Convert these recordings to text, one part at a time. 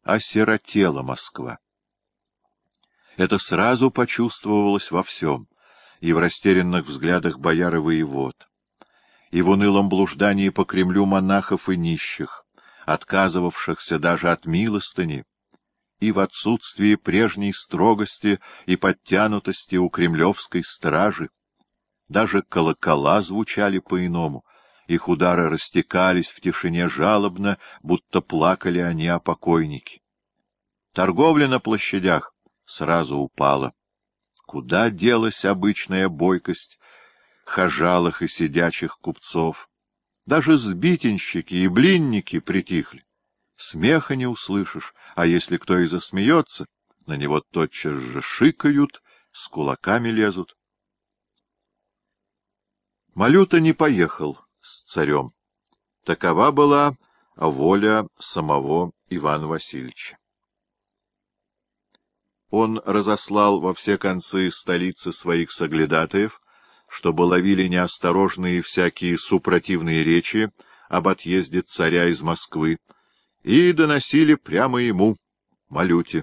осиротела Москва. Это сразу почувствовалось во всем, и в растерянных взглядах бояр и воевод, и в унылом блуждании по Кремлю монахов и нищих, отказывавшихся даже от милостыни, и в отсутствии прежней строгости и подтянутости у кремлевской стражи. Даже колокола звучали по-иному, их удары растекались в тишине жалобно, будто плакали они о покойнике. Торговля на площадях сразу упала. Куда делась обычная бойкость хожалых и сидячих купцов? Даже сбитенщики и блинники притихли. Смеха не услышишь, а если кто и засмеется, на него тотчас же шикают, с кулаками лезут. Малюта не поехал с царем. Такова была воля самого Ивана Васильевича. Он разослал во все концы столицы своих соглядатаев, чтобы ловили неосторожные всякие супротивные речи об отъезде царя из Москвы, и доносили прямо ему, Малюте.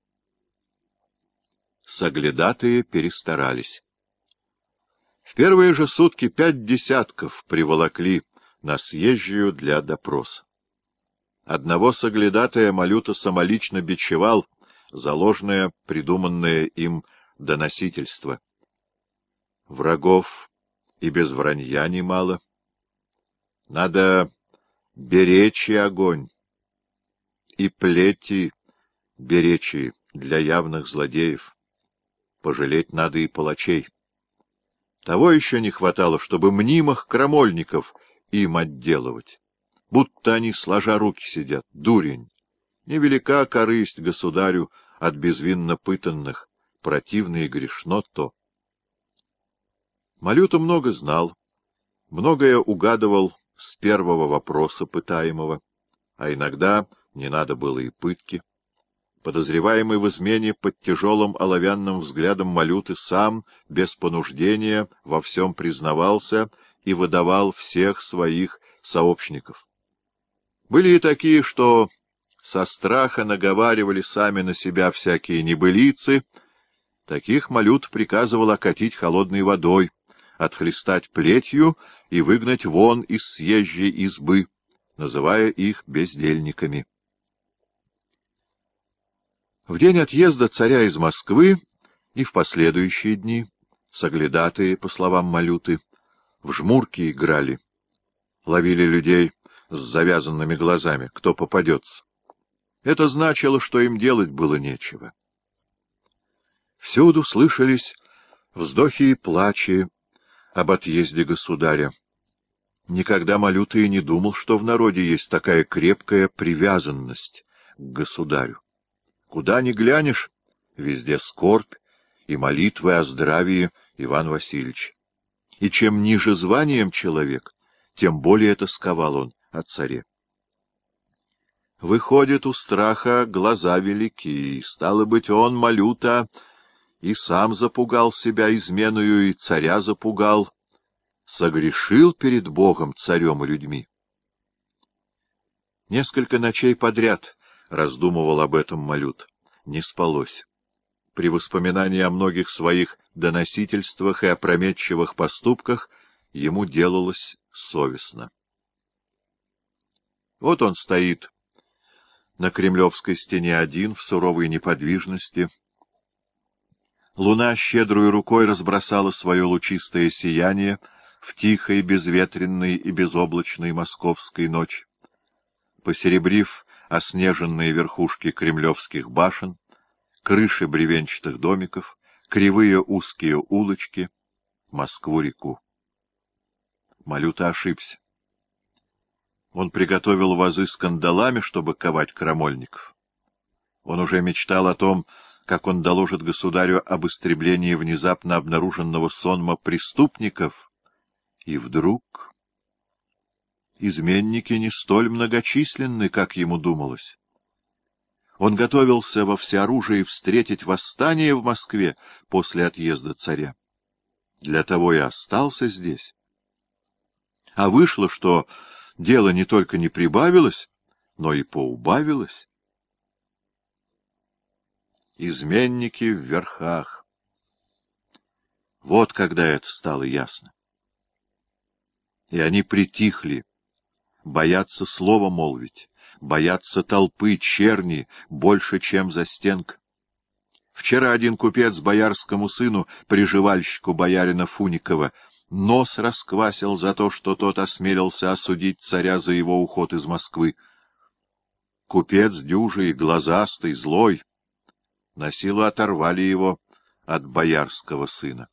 Соглядатые перестарались. В первые же сутки 5 десятков приволокли на съезжую для допроса. Одного соглядатая Малюта самолично бичевал за ложное, придуманное им доносительство. Врагов и без вранья немало. Надо беречь огонь, и плети беречь для явных злодеев. Пожалеть надо и палачей. Того еще не хватало, чтобы мнимых крамольников им отделывать. Будто они сложа руки сидят. Дурень! Невелика корысть государю от безвинно пытанных. Противно и грешно то. Малюта много знал, многое угадывал с первого вопроса пытаемого, а иногда не надо было и пытки. Подозреваемый в измене под тяжелым оловянным взглядом Малюты сам, без понуждения, во всем признавался и выдавал всех своих сообщников. Были и такие, что со страха наговаривали сами на себя всякие небылицы. Таких Малют приказывал окатить холодной водой, отхлестать плетью и выгнать вон из съезжей избы, называя их бездельниками. В день отъезда царя из Москвы и в последующие дни соглядатые, по словам Малюты, в жмурки играли, ловили людей с завязанными глазами, кто попадется. Это значило, что им делать было нечего. Всюду слышались вздохи и плачи об отъезде государя. Никогда Малюта и не думал, что в народе есть такая крепкая привязанность к государю. Куда ни глянешь, везде скорбь и молитвы о здравии Ивана Васильевича. И чем ниже званием человек, тем более тосковал он о царе. Выходит, у страха глаза велики, стало быть, он, Малюта, и сам запугал себя изменою, и царя запугал, согрешил перед Богом, царем и людьми. Несколько ночей подряд раздумывал об этом Малют, не спалось. При воспоминании о многих своих доносительствах и опрометчивых поступках ему делалось совестно. Вот он стоит на Кремлевской стене один, в суровой неподвижности. Луна щедрой рукой разбросала свое лучистое сияние в тихой, безветренной и безоблачной московской ночи. Посеребрив оснеженные верхушки кремлевских башен, крыши бревенчатых домиков, кривые узкие улочки, Москву-реку. Малюта ошибся. Он приготовил вазы с кандалами, чтобы ковать крамольников. Он уже мечтал о том, как он доложит государю об истреблении внезапно обнаруженного сонма преступников. И вдруг... Изменники не столь многочисленны, как ему думалось. Он готовился во всеоружии встретить восстание в Москве после отъезда царя. Для того и остался здесь. А вышло, что дело не только не прибавилось, но и поубавилось. изменники в верхах. Вот когда это стало ясно. И они притихли, боятся слова молвить, боятся толпы, черни, больше, чем застенка. Вчера один купец боярскому сыну, приживальщику боярина Фуникова, нос расквасил за то, что тот осмелился осудить царя за его уход из Москвы. Купец дюжий, глазастый, злой. Насилу оторвали его от боярского сына.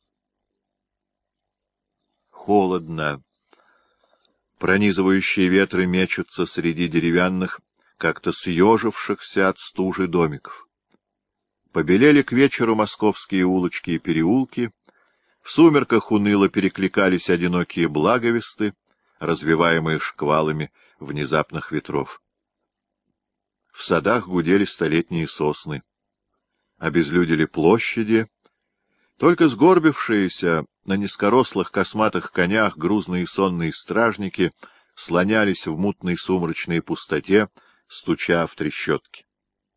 Холодно. Пронизывающие ветры мечутся среди деревянных, как-то съежившихся от стужи домиков. Побелели к вечеру московские улочки и переулки, в сумерках уныло перекликались одинокие благовесты, развиваемые шквалами внезапных ветров. В садах гудели столетние сосны, обезлюдили площади, только сгорбившиеся на низкорослых косматых конях грузные сонные стражники слонялись в мутной сумрачной пустоте, стуча в трещотки.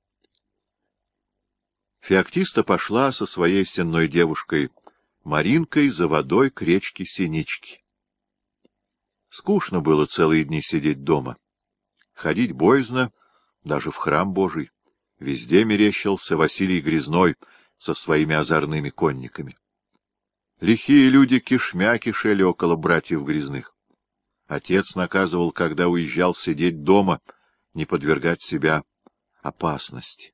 Феоктиста пошла со своей сенной девушкой Маринкой за водой к речке Синички. Скучно было целые дни сидеть дома. Ходить боязно, даже в храм Божий. Везде мерещился Василий Грязной со своими озорными конниками. Лихие люди кишмя кишели около братьев Грязных. Отец наказывал, когда уезжал, сидеть дома, не подвергать себя опасности.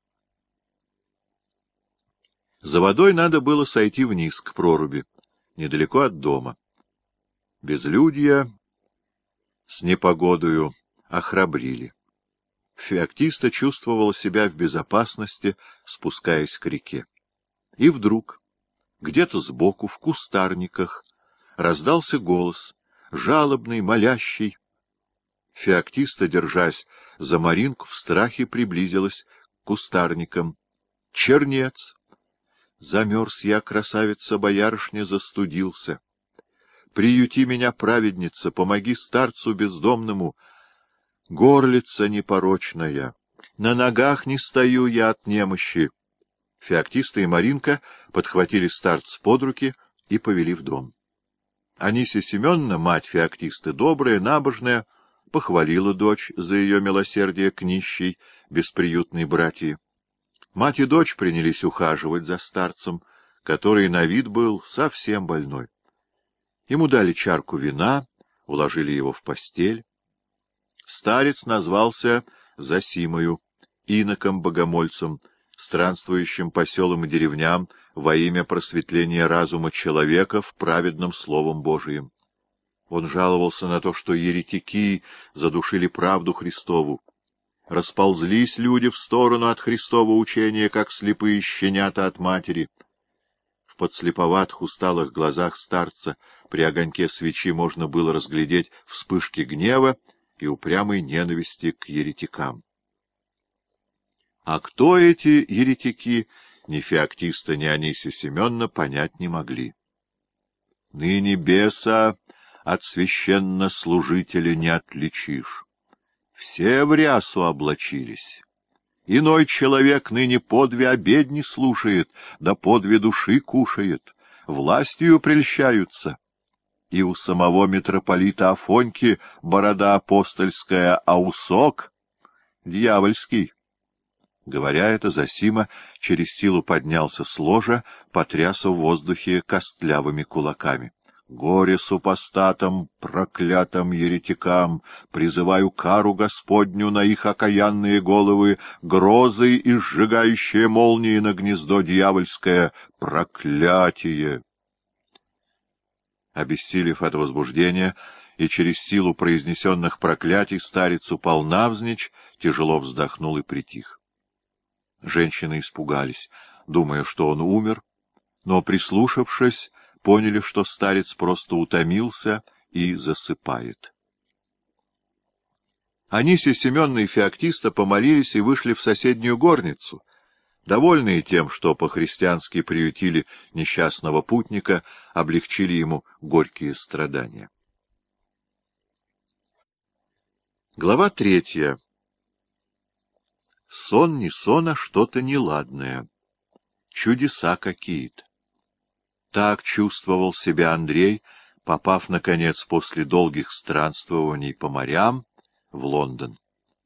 За водой надо было сойти вниз, к проруби, недалеко от дома. Безлюдья с непогодою охрабрили. Феоктиста чувствовала себя в безопасности, спускаясь к реке. И вдруг, где-то сбоку, в кустарниках, раздался голос, жалобный, молящий. Феоктиста, держась за Маринку, в страхе приблизилась к кустарникам. «Чернец! Замерз я, красавица-боярышня, застудился. Приюти меня, праведница, помоги старцу бездомному. Горлица непорочная, на ногах не стою я от немощи». Феоктиста и Маринка подхватили старца под руки и повели в дом. Анисия Семеновна, мать Феоктисты, добрая, набожная, похвалила дочь за ее милосердие к нищей, бесприютной братьи. Мать и дочь принялись ухаживать за старцем, который на вид был совсем больной. Ему дали чарку вина, уложили его в постель. Старец назвался Зосимою, иноком-богомольцем, странствующим по селам и деревням во имя просветления разума человека в праведном Словом Божиим. Он жаловался на то, что еретики задушили правду Христову. Расползлись люди в сторону от Христова учения, как слепые щенята от матери. В подслеповатых усталых глазах старца при огоньке свечи можно было разглядеть вспышки гнева и упрямой ненависти к еретикам. А кто эти еретики, ни Феоктиста, ни Анисия Семеновна понять не могли. Ныне беса от священнослужителя не отличишь. Все в рясу облачились. Иной человек ныне по 2 обедни слушает, да по 2 души кушает, властью прельщаются. И у самого митрополита Афоньки борода апостольская, а усок дьявольский. Говоря это, Зосима через силу поднялся с ложа, потряс в воздухе костлявыми кулаками. «Горе супостатам, проклятым еретикам! Призываю кару Господню на их окаянные головы, грозы и сжигающие молнии на гнездо дьявольское! Проклятие!» Обессилев от возбуждения и через силу произнесенных проклятий, старец упал навзничь, тяжело вздохнул и притих. Женщины испугались, думая, что он умер, но, прислушавшись, поняли, что старец просто утомился и засыпает. Анисия Семеновна и Феоктиста помолились и вышли в соседнюю горницу, довольные тем, что по-христиански приютили несчастного путника, облегчили ему горькие страдания. Глава 3. Сон не сон, а что-то неладное. чудеса какие-то. Так чувствовал себя Андрей, попав, наконец, после долгих странствований по морям в Лондон.